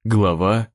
Глава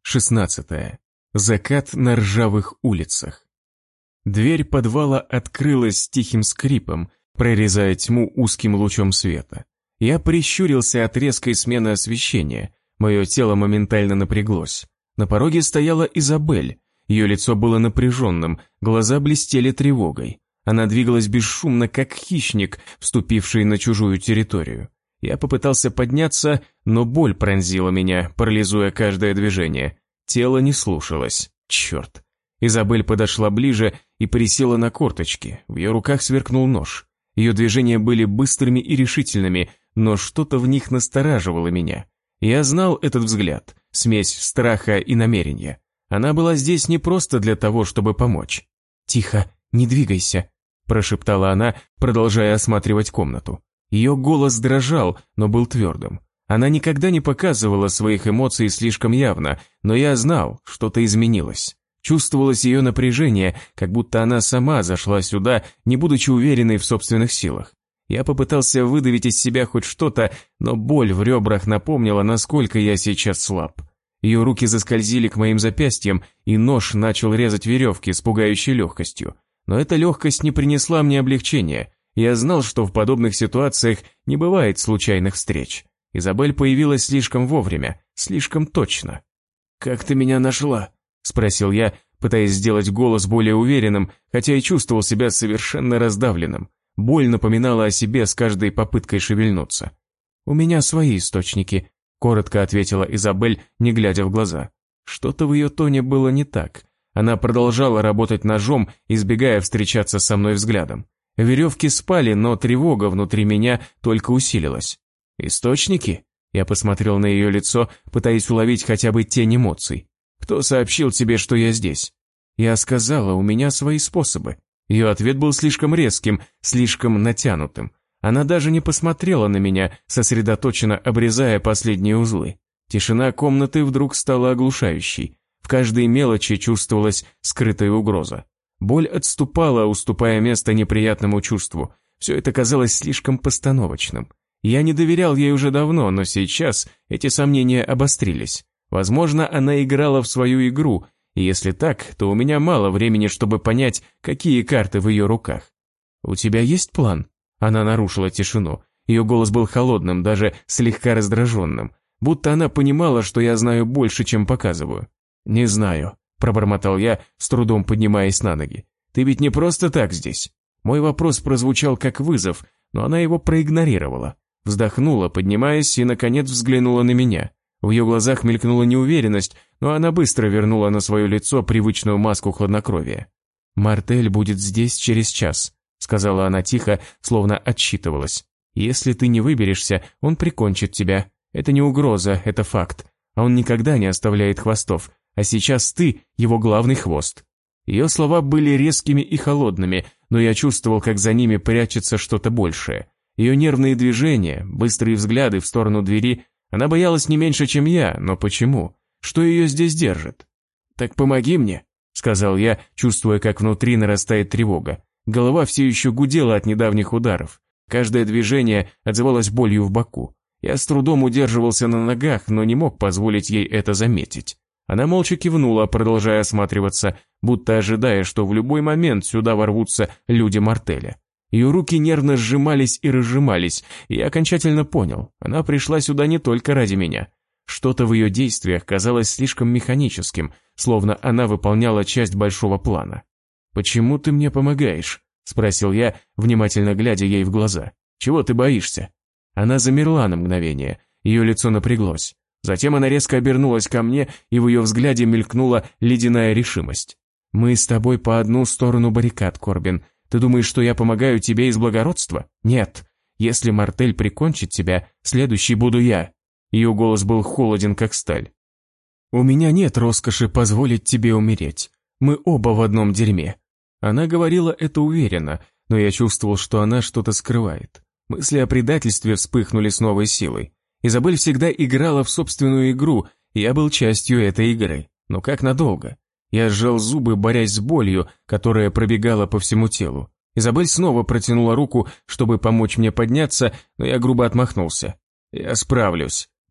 16. Закат на ржавых улицах. Дверь подвала открылась с тихим скрипом, прорезая тьму узким лучом света. Я прищурился от резкой смены освещения. Мое тело моментально напряглось. На пороге стояла Изабель. Ее лицо было напряженным, глаза блестели тревогой. Она двигалась бесшумно, как хищник, вступивший на чужую территорию. Я попытался подняться, но боль пронзила меня, парализуя каждое движение. Тело не слушалось. Черт. Изабель подошла ближе и присела на корточки. В ее руках сверкнул нож. Ее движения были быстрыми и решительными, но что-то в них настораживало меня. Я знал этот взгляд, смесь страха и намерения. Она была здесь не просто для того, чтобы помочь. «Тихо, не двигайся», – прошептала она, продолжая осматривать комнату. Ее голос дрожал, но был твердым. Она никогда не показывала своих эмоций слишком явно, но я знал, что-то изменилось. Чувствовалось ее напряжение, как будто она сама зашла сюда, не будучи уверенной в собственных силах. Я попытался выдавить из себя хоть что-то, но боль в ребрах напомнила, насколько я сейчас слаб. Ее руки заскользили к моим запястьям, и нож начал резать веревки с пугающей легкостью. Но эта легкость не принесла мне облегчения. Я знал, что в подобных ситуациях не бывает случайных встреч. Изабель появилась слишком вовремя, слишком точно. «Как ты меня нашла?» – спросил я, пытаясь сделать голос более уверенным, хотя и чувствовал себя совершенно раздавленным. Боль напоминала о себе с каждой попыткой шевельнуться. «У меня свои источники», – коротко ответила Изабель, не глядя в глаза. Что-то в ее тоне было не так. Она продолжала работать ножом, избегая встречаться со мной взглядом. Веревки спали, но тревога внутри меня только усилилась. «Источники?» Я посмотрел на ее лицо, пытаясь уловить хотя бы тень эмоций. «Кто сообщил тебе, что я здесь?» Я сказала, у меня свои способы. Ее ответ был слишком резким, слишком натянутым. Она даже не посмотрела на меня, сосредоточенно обрезая последние узлы. Тишина комнаты вдруг стала оглушающей. В каждой мелочи чувствовалась скрытая угроза. Боль отступала, уступая место неприятному чувству. Все это казалось слишком постановочным. Я не доверял ей уже давно, но сейчас эти сомнения обострились. Возможно, она играла в свою игру, и если так, то у меня мало времени, чтобы понять, какие карты в ее руках. «У тебя есть план?» Она нарушила тишину. Ее голос был холодным, даже слегка раздраженным, будто она понимала, что я знаю больше, чем показываю. «Не знаю», – пробормотал я, с трудом поднимаясь на ноги. «Ты ведь не просто так здесь». Мой вопрос прозвучал как вызов, но она его проигнорировала. Вздохнула, поднимаясь, и, наконец, взглянула на меня. В ее глазах мелькнула неуверенность, но она быстро вернула на свое лицо привычную маску хладнокровия. «Мартель будет здесь через час», – сказала она тихо, словно отсчитывалась. «Если ты не выберешься, он прикончит тебя. Это не угроза, это факт. А он никогда не оставляет хвостов. А сейчас ты его главный хвост». Ее слова были резкими и холодными, но я чувствовал, как за ними прячется что-то большее. Ее нервные движения, быстрые взгляды в сторону двери. Она боялась не меньше, чем я, но почему? Что ее здесь держит? «Так помоги мне», — сказал я, чувствуя, как внутри нарастает тревога. Голова все еще гудела от недавних ударов. Каждое движение отзывалось болью в боку. Я с трудом удерживался на ногах, но не мог позволить ей это заметить. Она молча кивнула, продолжая осматриваться, будто ожидая, что в любой момент сюда ворвутся люди Мартеля. Ее руки нервно сжимались и разжимались, и я окончательно понял, она пришла сюда не только ради меня. Что-то в ее действиях казалось слишком механическим, словно она выполняла часть большого плана. «Почему ты мне помогаешь?» – спросил я, внимательно глядя ей в глаза. «Чего ты боишься?» Она замерла на мгновение, ее лицо напряглось. Затем она резко обернулась ко мне, и в ее взгляде мелькнула ледяная решимость. «Мы с тобой по одну сторону баррикад, Корбин. Ты думаешь, что я помогаю тебе из благородства? Нет. Если Мартель прикончит тебя, следующий буду я». Ее голос был холоден, как сталь. «У меня нет роскоши позволить тебе умереть. Мы оба в одном дерьме». Она говорила это уверенно, но я чувствовал, что она что-то скрывает. Мысли о предательстве вспыхнули с новой силой. Изабель всегда играла в собственную игру, и я был частью этой игры. Но как надолго? Я сжал зубы, борясь с болью, которая пробегала по всему телу. Изабель снова протянула руку, чтобы помочь мне подняться, но я грубо отмахнулся. «Я справлюсь»,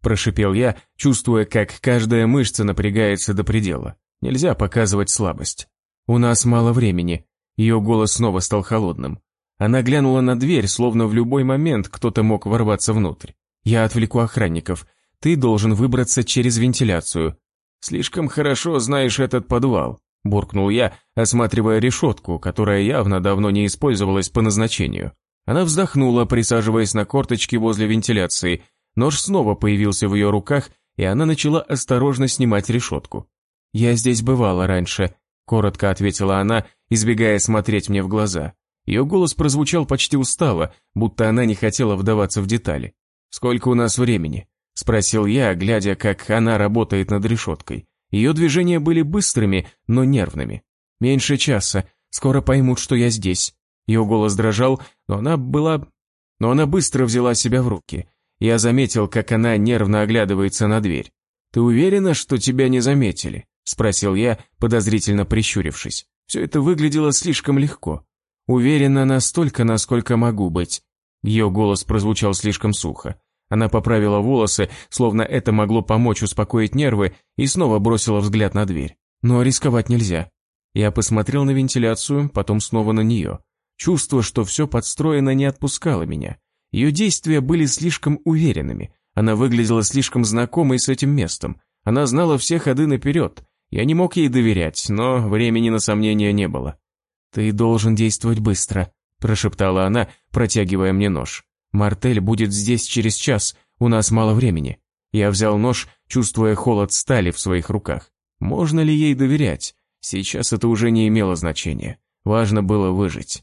прошипел я, чувствуя, как каждая мышца напрягается до предела. Нельзя показывать слабость. «У нас мало времени». Ее голос снова стал холодным. Она глянула на дверь, словно в любой момент кто-то мог ворваться внутрь. «Я отвлеку охранников. Ты должен выбраться через вентиляцию». «Слишком хорошо знаешь этот подвал», – буркнул я, осматривая решетку, которая явно давно не использовалась по назначению. Она вздохнула, присаживаясь на корточки возле вентиляции. Нож снова появился в ее руках, и она начала осторожно снимать решетку. «Я здесь бывала раньше», – коротко ответила она, избегая смотреть мне в глаза. Ее голос прозвучал почти устало, будто она не хотела вдаваться в детали. «Сколько у нас времени?» – спросил я, глядя, как она работает над решеткой. Ее движения были быстрыми, но нервными. «Меньше часа. Скоро поймут, что я здесь». Ее голос дрожал, но она быстро взяла себя в руки. Я заметил, как она нервно оглядывается на дверь. «Ты уверена, что тебя не заметили?» – спросил я, подозрительно прищурившись. Все это выглядело слишком легко. «Уверена настолько, насколько могу быть». Ее голос прозвучал слишком сухо. Она поправила волосы, словно это могло помочь успокоить нервы, и снова бросила взгляд на дверь. Но рисковать нельзя. Я посмотрел на вентиляцию, потом снова на нее. Чувство, что все подстроено, не отпускало меня. Ее действия были слишком уверенными. Она выглядела слишком знакомой с этим местом. Она знала все ходы наперед. Я не мог ей доверять, но времени на сомнения не было. «Ты должен действовать быстро», – прошептала она, протягивая мне нож. «Мартель будет здесь через час, у нас мало времени». Я взял нож, чувствуя холод стали в своих руках. Можно ли ей доверять? Сейчас это уже не имело значения. Важно было выжить.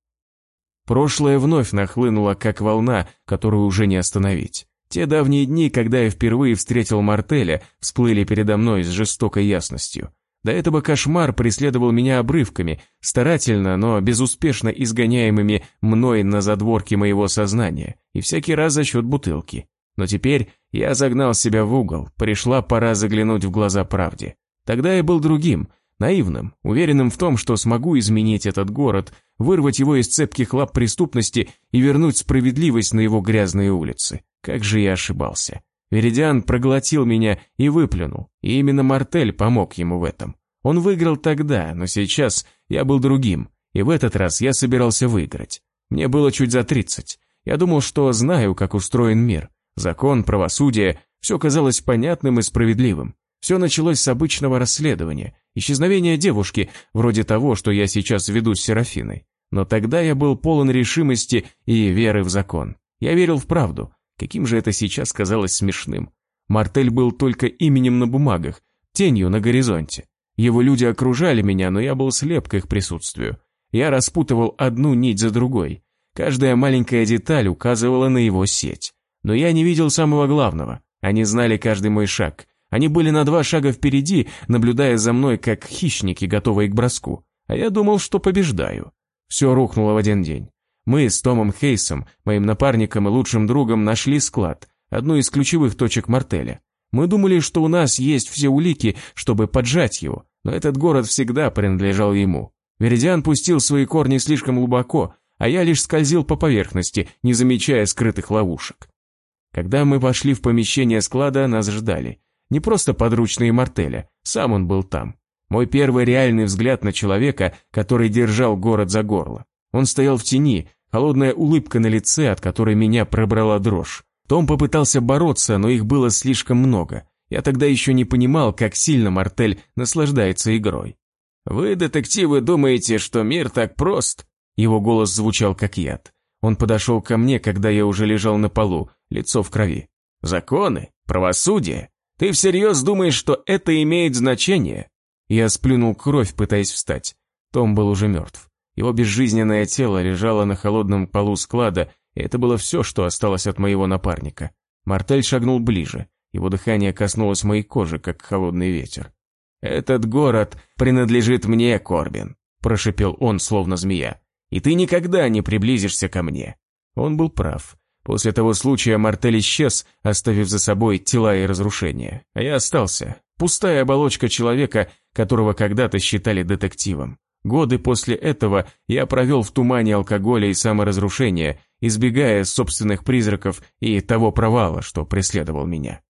Прошлое вновь нахлынуло, как волна, которую уже не остановить. Те давние дни, когда я впервые встретил Мартеля, всплыли передо мной с жестокой ясностью. До этого кошмар преследовал меня обрывками, старательно, но безуспешно изгоняемыми мной на задворки моего сознания, и всякий раз за счет бутылки. Но теперь я загнал себя в угол, пришла пора заглянуть в глаза правде. Тогда я был другим, наивным, уверенным в том, что смогу изменить этот город, вырвать его из цепких лап преступности и вернуть справедливость на его грязные улицы. Как же я ошибался. Веридиан проглотил меня и выплюнул, и именно Мартель помог ему в этом. Он выиграл тогда, но сейчас я был другим, и в этот раз я собирался выиграть. Мне было чуть за 30. Я думал, что знаю, как устроен мир. Закон, правосудие, все казалось понятным и справедливым. Все началось с обычного расследования, исчезновения девушки, вроде того, что я сейчас веду с Серафиной. Но тогда я был полон решимости и веры в закон. Я верил в правду. Каким же это сейчас казалось смешным. Мартель был только именем на бумагах, тенью на горизонте. Его люди окружали меня, но я был слеп к их присутствию. Я распутывал одну нить за другой. Каждая маленькая деталь указывала на его сеть. Но я не видел самого главного. Они знали каждый мой шаг. Они были на 2 шага впереди, наблюдая за мной, как хищники, готовые к броску. А я думал, что побеждаю. Все рухнуло в один день. Мы с Томом Хейсом, моим напарником и лучшим другом, нашли склад, одну из ключевых точек Мартеля. Мы думали, что у нас есть все улики, чтобы поджать его, но этот город всегда принадлежал ему. Веридиан пустил свои корни слишком глубоко, а я лишь скользил по поверхности, не замечая скрытых ловушек. Когда мы вошли в помещение склада, нас ждали. Не просто подручные Мартеля, сам он был там. Мой первый реальный взгляд на человека, который держал город за горло. Он стоял в тени, холодная улыбка на лице, от которой меня пробрала дрожь. Том попытался бороться, но их было слишком много. Я тогда еще не понимал, как сильно Мартель наслаждается игрой. «Вы, детективы, думаете, что мир так прост?» Его голос звучал как яд. Он подошел ко мне, когда я уже лежал на полу, лицо в крови. «Законы? Правосудие? Ты всерьез думаешь, что это имеет значение?» Я сплюнул кровь, пытаясь встать. Том был уже мертв. Его безжизненное тело лежало на холодном полу склада, и это было все, что осталось от моего напарника. Мартель шагнул ближе. Его дыхание коснулось моей кожи, как холодный ветер. «Этот город принадлежит мне, Корбин», – прошипел он, словно змея. «И ты никогда не приблизишься ко мне». Он был прав. После того случая Мартель исчез, оставив за собой тела и разрушения. А я остался. Пустая оболочка человека, которого когда-то считали детективом. Годы после этого я провел в тумане алкоголя и саморазрушения, избегая собственных призраков и того провала, что преследовал меня.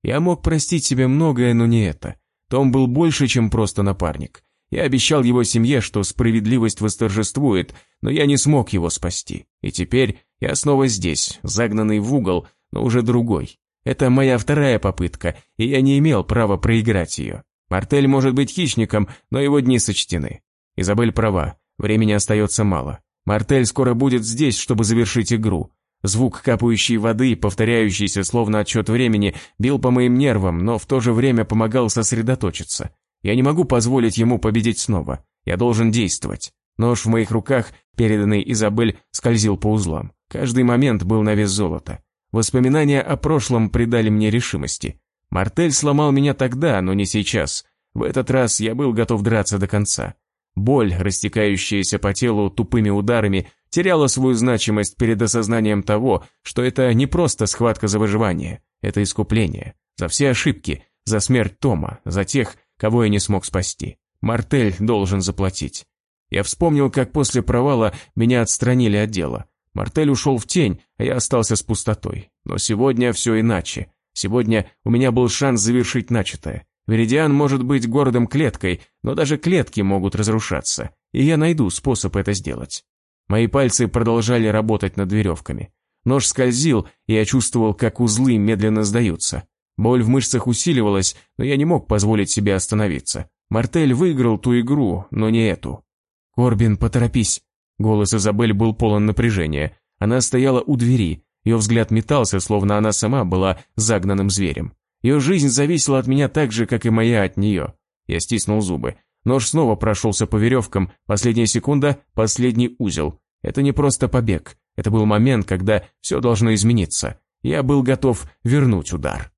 Я мог простить себе многое, но не это. Том был больше, чем просто напарник. Я обещал его семье, что справедливость восторжествует, но я не смог его спасти. И теперь я снова здесь, загнанный в угол, но уже другой. Это моя вторая попытка, и я не имел права проиграть ее. Мартель может быть хищником, но его дни сочтены. Изабель права, времени остается мало. Мартель скоро будет здесь, чтобы завершить игру. Звук капающей воды, повторяющийся словно отсчет времени, бил по моим нервам, но в то же время помогал сосредоточиться. Я не могу позволить ему победить снова. Я должен действовать. Нож в моих руках, переданный Изабель, скользил по узлам. Каждый момент был на вес золота. Воспоминания о прошлом придали мне решимости. Мартель сломал меня тогда, но не сейчас. В этот раз я был готов драться до конца. Боль, растекающаяся по телу тупыми ударами, теряла свою значимость перед осознанием того, что это не просто схватка за выживание, это искупление. За все ошибки, за смерть Тома, за тех, кого я не смог спасти. Мартель должен заплатить. Я вспомнил, как после провала меня отстранили от дела. Мартель ушел в тень, а я остался с пустотой. Но сегодня все иначе. Сегодня у меня был шанс завершить начатое. Веридиан может быть городом клеткой, но даже клетки могут разрушаться, и я найду способ это сделать. Мои пальцы продолжали работать над веревками. Нож скользил, и я чувствовал, как узлы медленно сдаются. Боль в мышцах усиливалась, но я не мог позволить себе остановиться. Мартель выиграл ту игру, но не эту. «Корбин, поторопись!» Голос Изабель был полон напряжения. Она стояла у двери, ее взгляд метался, словно она сама была загнанным зверем. Ее жизнь зависела от меня так же, как и моя от нее. Я стиснул зубы. Нож снова прошелся по веревкам, последняя секунда, последний узел. Это не просто побег, это был момент, когда все должно измениться. Я был готов вернуть удар.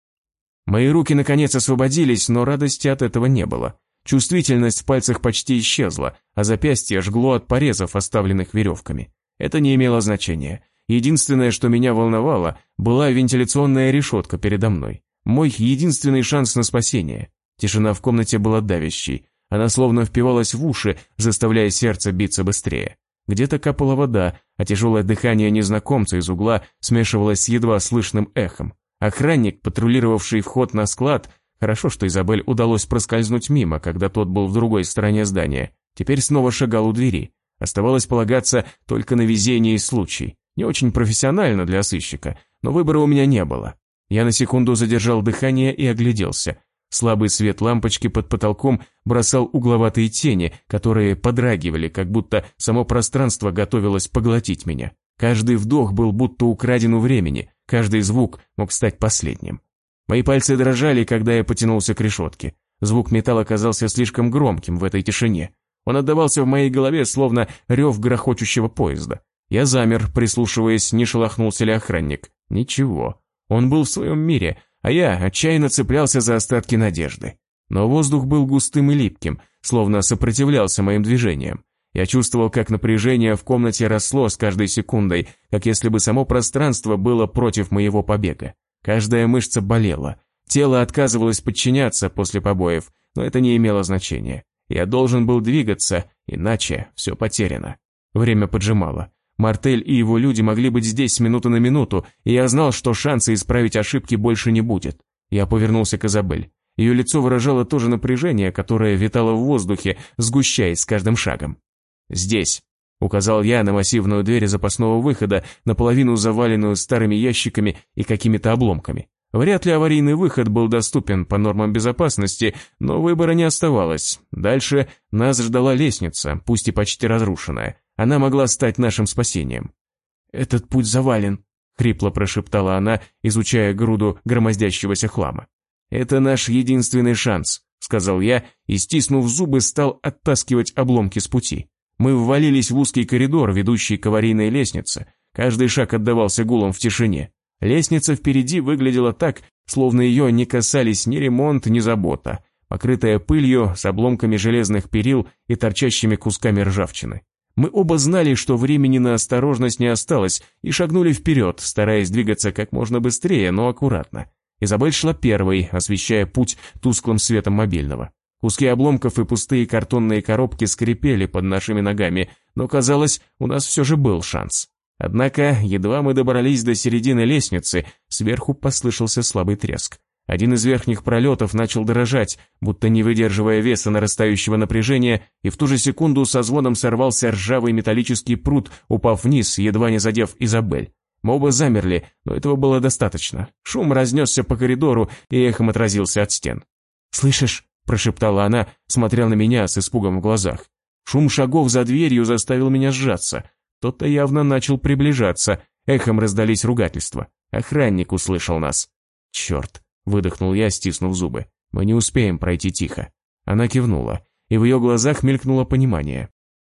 Мои руки наконец освободились, но радости от этого не было. Чувствительность в пальцах почти исчезла, а запястье жгло от порезов, оставленных веревками. Это не имело значения. Единственное, что меня волновало, была вентиляционная решетка передо мной. Мой единственный шанс на спасение. Тишина в комнате была давящей. Она словно впивалась в уши, заставляя сердце биться быстрее. Где-то капала вода, а тяжелое дыхание незнакомца из угла смешивалось с едва слышным эхом. Охранник, патрулировавший вход на склад, хорошо, что Изабель удалось проскользнуть мимо, когда тот был в другой стороне здания, теперь снова шагал у двери. Оставалось полагаться только на везение и случай. Не очень профессионально для сыщика, но выбора у меня не было. Я на секунду задержал дыхание и огляделся. Слабый свет лампочки под потолком бросал угловатые тени, которые подрагивали, как будто само пространство готовилось поглотить меня. Каждый вдох был будто украден у времени, каждый звук мог стать последним. Мои пальцы дрожали, когда я потянулся к решетке. Звук металла казался слишком громким в этой тишине. Он отдавался в моей голове, словно рев грохочущего поезда. Я замер, прислушиваясь, не шелохнулся ли охранник. Ничего. Он был в своем мире, а я отчаянно цеплялся за остатки надежды. Но воздух был густым и липким, словно сопротивлялся моим движениям. Я чувствовал, как напряжение в комнате росло с каждой секундой, как если бы само пространство было против моего побега. Каждая мышца болела. Тело отказывалось подчиняться после побоев, но это не имело значения. Я должен был двигаться, иначе все потеряно. Время поджимало. Мартель и его люди могли быть здесь с минуты на минуту, и я знал, что шанса исправить ошибки больше не будет. Я повернулся к Изабель. Ее лицо выражало то же напряжение, которое витало в воздухе, сгущаясь с каждым шагом. «Здесь», — указал я на массивную дверь запасного выхода, наполовину заваленную старыми ящиками и какими-то обломками. Вряд ли аварийный выход был доступен по нормам безопасности, но выбора не оставалось. Дальше нас ждала лестница, пусть и почти разрушенная. Она могла стать нашим спасением. «Этот путь завален», — хрипло прошептала она, изучая груду громоздящегося хлама. «Это наш единственный шанс», — сказал я и, стиснув зубы, стал оттаскивать обломки с пути. Мы ввалились в узкий коридор, ведущий к аварийной лестнице. Каждый шаг отдавался гулом в тишине. Лестница впереди выглядела так, словно ее не касались ни ремонт, ни забота, покрытая пылью, с обломками железных перил и торчащими кусками ржавчины. Мы оба знали, что времени на осторожность не осталось, и шагнули вперед, стараясь двигаться как можно быстрее, но аккуратно. Изабель шла первой, освещая путь тусклым светом мобильного. Куски обломков и пустые картонные коробки скрипели под нашими ногами, но, казалось, у нас все же был шанс. Однако, едва мы добрались до середины лестницы, сверху послышался слабый треск. Один из верхних пролетов начал дрожать, будто не выдерживая веса нарастающего напряжения, и в ту же секунду со звоном сорвался ржавый металлический прут, упав вниз, едва не задев Изабель. Мы оба замерли, но этого было достаточно. Шум разнесся по коридору и эхом отразился от стен. «Слышишь?» – прошептала она, смотря на меня с испугом в глазах. Шум шагов за дверью заставил меня сжаться. Кто-то явно начал приближаться. Эхом раздались ругательства. Охранник услышал нас. «Черт!» – выдохнул я, стиснув зубы. «Мы не успеем пройти тихо». Она кивнула, и в ее глазах мелькнуло понимание.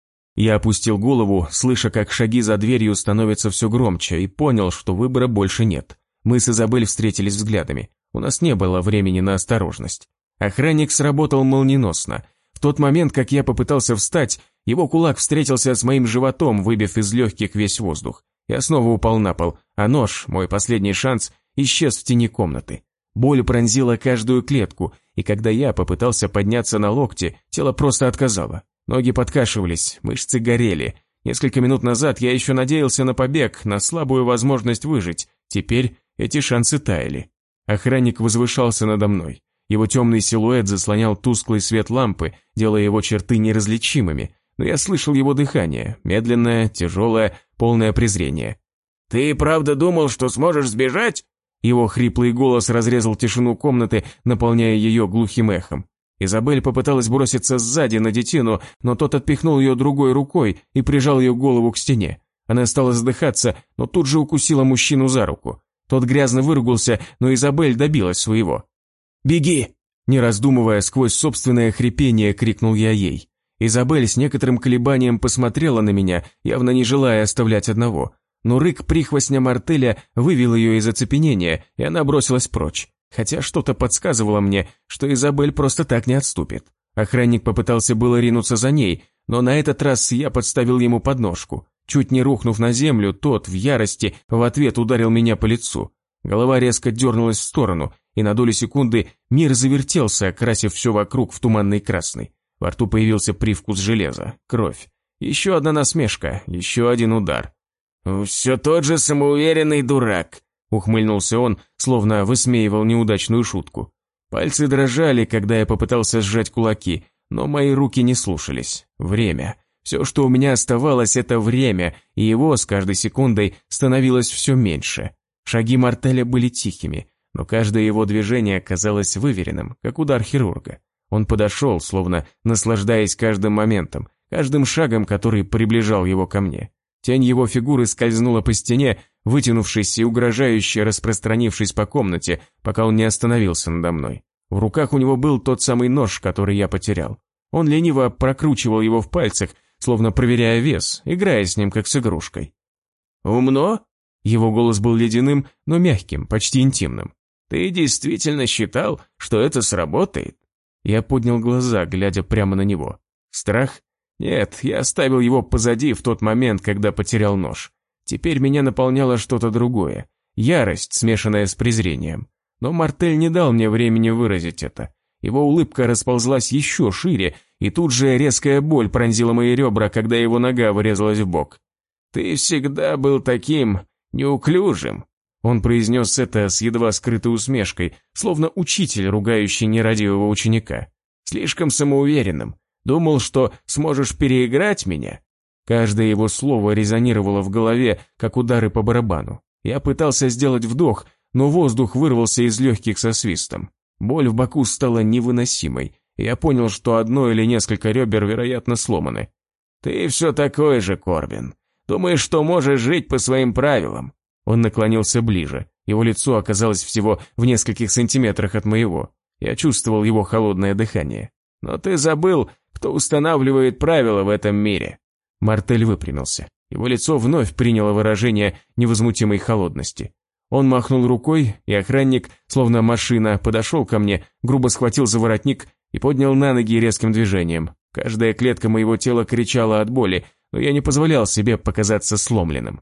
Я опустил голову, слыша, как шаги за дверью становятся все громче, и понял, что выбора больше нет. Мы с Изабель встретились взглядами. У нас не было времени на осторожность. Охранник сработал молниеносно. В тот момент, как я попытался встать, его кулак встретился с моим животом, выбив из легких весь воздух. Я снова упал на пол, а нож, мой последний шанс, исчез в тени комнаты. Боль пронзила каждую клетку, и когда я попытался подняться на локти, тело просто отказало. Ноги подкашивались, мышцы горели. Несколько минут назад я еще надеялся на побег, на слабую возможность выжить. Теперь эти шансы таяли. Охранник возвышался надо мной. Его темный силуэт заслонял тусклый свет лампы, делая его черты неразличимыми, но я слышал его дыхание, медленное, тяжелое, полное презрения. «Ты правда думал, что сможешь сбежать?» Его хриплый голос разрезал тишину комнаты, наполняя ее глухим эхом. Изабель попыталась броситься сзади на детину, но тот отпихнул ее другой рукой и прижал ее голову к стене. Она стала задыхаться, но тут же укусила мужчину за руку. Тот грязно выругался, но Изабель добилась своего. «Беги!» Не раздумывая, сквозь собственное хрипение крикнул я ей. Изабель с некоторым колебанием посмотрела на меня, явно не желая оставлять одного. Но рык прихвостня Мартеля вывел ее из оцепенения, и она бросилась прочь. Хотя что-то подсказывало мне, что Изабель просто так не отступит. Охранник попытался было ринуться за ней, но на этот раз я подставил ему подножку. Чуть не рухнув на землю, тот в ярости в ответ ударил меня по лицу. Голова резко дернулась в сторону, и на долю секунды мир завертелся, окрасив все вокруг в туманный красный. Во рту появился привкус железа, кровь. Еще одна насмешка, еще один удар. «Все тот же самоуверенный дурак», — ухмыльнулся он, словно высмеивал неудачную шутку. Пальцы дрожали, когда я попытался сжать кулаки, но мои руки не слушались. Время. Все, что у меня оставалось, это время, и его с каждой секундой становилось все меньше. Шаги Мартеля были тихими, но каждое его движение казалось выверенным, как удар хирурга. Он подошел, словно наслаждаясь каждым моментом, каждым шагом, который приближал его ко мне. Тень его фигуры скользнула по стене, вытянувшись и угрожающе распространившись по комнате, пока он не остановился надо мной. В руках у него был тот самый нож, который я потерял. Он лениво прокручивал его в пальцах, словно проверяя вес, играя с ним как с игрушкой. «Умно?» Его голос был ледяным, но мягким, почти интимным. «Ты действительно считал, что это сработает?» Я поднял глаза, глядя прямо на него. Страх? Нет, я оставил его позади в тот момент, когда потерял нож. Теперь меня наполняло что-то другое. Ярость, смешанная с презрением. Но Мартель не дал мне времени выразить это. Его улыбка расползлась еще шире, и тут же резкая боль пронзила мои ребра, когда его нога врезалась в бок. «Ты всегда был таким неуклюжим», — он произнес это с едва скрытой усмешкой, словно учитель, ругающий нерадивого ученика. «Слишком самоуверенным. Думал, что сможешь переиграть меня?» Каждое его слово резонировало в голове, как удары по барабану. Я пытался сделать вдох, но воздух вырвался из легких со свистом. Боль в боку стала невыносимой, и я понял, что одно или несколько ребер, вероятно, сломаны. «Ты все такой же, Корбин. Думаешь, что можешь жить по своим правилам?» Он наклонился ближе. Его лицо оказалось всего в нескольких сантиметрах от моего. Я чувствовал его холодное дыхание. «Но ты забыл, кто устанавливает правила в этом мире». Мартель выпрямился. Его лицо вновь приняло выражение невозмутимой холодности. Он махнул рукой, и охранник, словно машина, подошел ко мне, грубо схватил за воротник и поднял на ноги резким движением. Каждая клетка моего тела кричала от боли, но я не позволял себе показаться сломленным.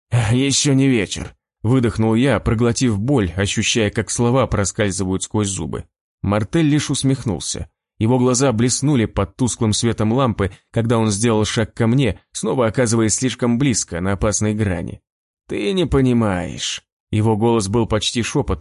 «Еще не вечер», — выдохнул я, проглотив боль, ощущая, как слова проскальзывают сквозь зубы. Мартель лишь усмехнулся. Его глаза блеснули под тусклым светом лампы, когда он сделал шаг ко мне, снова оказываясь слишком близко, на опасной грани. «Ты не понимаешь». Его голос был почти шепотом,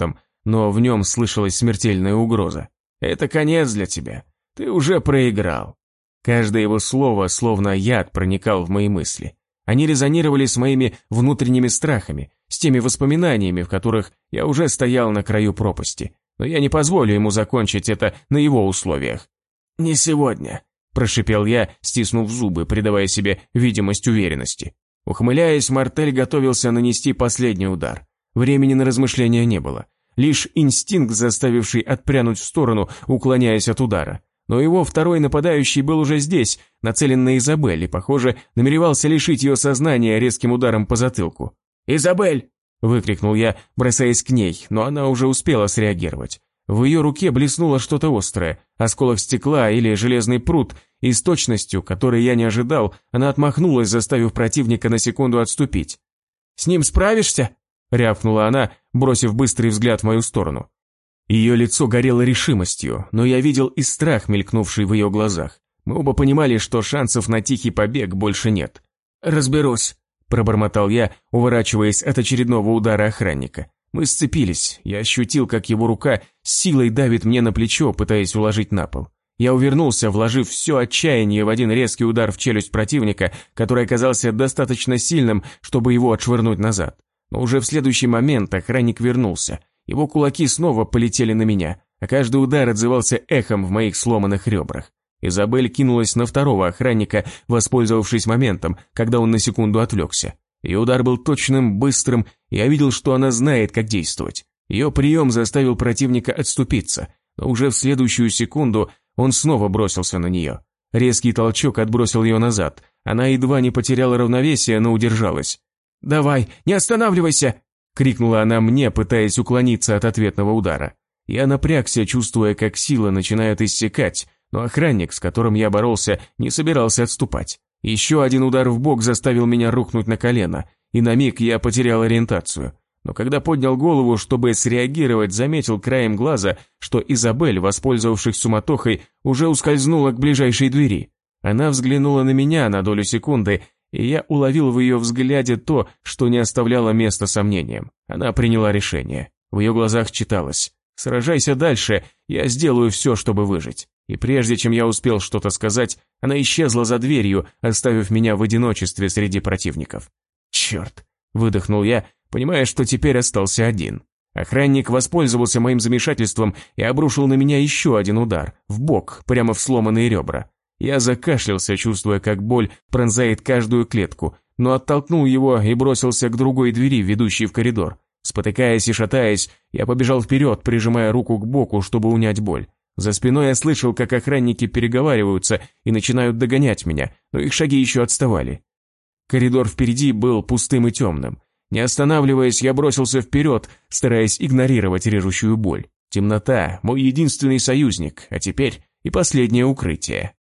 но в нем слышалась смертельная угроза. «Это конец для тебя. Ты уже проиграл». Каждое его слово, словно яд, проникал в мои мысли. Они резонировали с моими внутренними страхами, с теми воспоминаниями, в которых я уже стоял на краю пропасти. Но я не позволю ему закончить это на его условиях. «Не сегодня», – прошипел я, стиснув зубы, придавая себе видимость уверенности. Ухмыляясь, Мартель готовился нанести последний удар. Времени на размышления не было. Лишь инстинкт, заставивший отпрянуть в сторону, уклоняясь от удара. Но его второй нападающий был уже здесь, нацелен на Изабель, и, похоже, намеревался лишить ее сознания резким ударом по затылку. «Изабель!» – выкрикнул я, бросаясь к ней, но она уже успела среагировать. В ее руке блеснуло что-то острое, осколок стекла или железный прут, и с точностью, которой я не ожидал, она отмахнулась, заставив противника на секунду отступить. «С ним справишься?» – рявкнула она, бросив быстрый взгляд в мою сторону. Ее лицо горело решимостью, но я видел и страх, мелькнувший в ее глазах. Мы оба понимали, что шансов на тихий побег больше нет. «Разберусь», – пробормотал я, уворачиваясь от очередного удара охранника. Мы сцепились, я ощутил, как его рука с силой давит мне на плечо, пытаясь уложить на пол. Я увернулся, вложив все отчаяние в один резкий удар в челюсть противника, который оказался достаточно сильным, чтобы его отшвырнуть назад. Но уже в следующий момент охранник вернулся. Его кулаки снова полетели на меня, а каждый удар отзывался эхом в моих сломанных ребрах. Изабель кинулась на второго охранника, воспользовавшись моментом, когда он на секунду отвлекся. Ее удар был точным, быстрым, и я видел, что она знает, как действовать. Ее прием заставил противника отступиться, но уже в следующую секунду он снова бросился на нее. Резкий толчок отбросил ее назад. Она едва не потеряла равновесие, но удержалась. «Давай, не останавливайся!» – крикнула она мне, пытаясь уклониться от ответного удара. Я напрягся, чувствуя, как сила начинает иссякать, но охранник, с которым я боролся, не собирался отступать. Еще один удар в бок заставил меня рухнуть на колено, и на миг я потерял ориентацию. Но когда поднял голову, чтобы среагировать, заметил краем глаза, что Изабель, воспользовавшись суматохой, уже ускользнула к ближайшей двери. Она взглянула на меня на долю секунды, и я уловил в ее взгляде то, что не оставляло места сомнениям. Она приняла решение. В ее глазах читалось: «Сражайся дальше, я сделаю все, чтобы выжить». И прежде чем я успел что-то сказать, она исчезла за дверью, оставив меня в одиночестве среди противников. «Черт!» – выдохнул я, понимая, что теперь остался один. Охранник воспользовался моим замешательством и обрушил на меня еще один удар, в бок, прямо в сломанные ребра. Я закашлялся, чувствуя, как боль пронзает каждую клетку, но оттолкнул его и бросился к другой двери, ведущей в коридор. Спотыкаясь и шатаясь, я побежал вперед, прижимая руку к боку, чтобы унять боль. За спиной я слышал, как охранники переговариваются и начинают догонять меня, но их шаги еще отставали. Коридор впереди был пустым и темным. Не останавливаясь, я бросился вперед, стараясь игнорировать режущую боль. Темнота – мой единственный союзник, а теперь и последнее укрытие.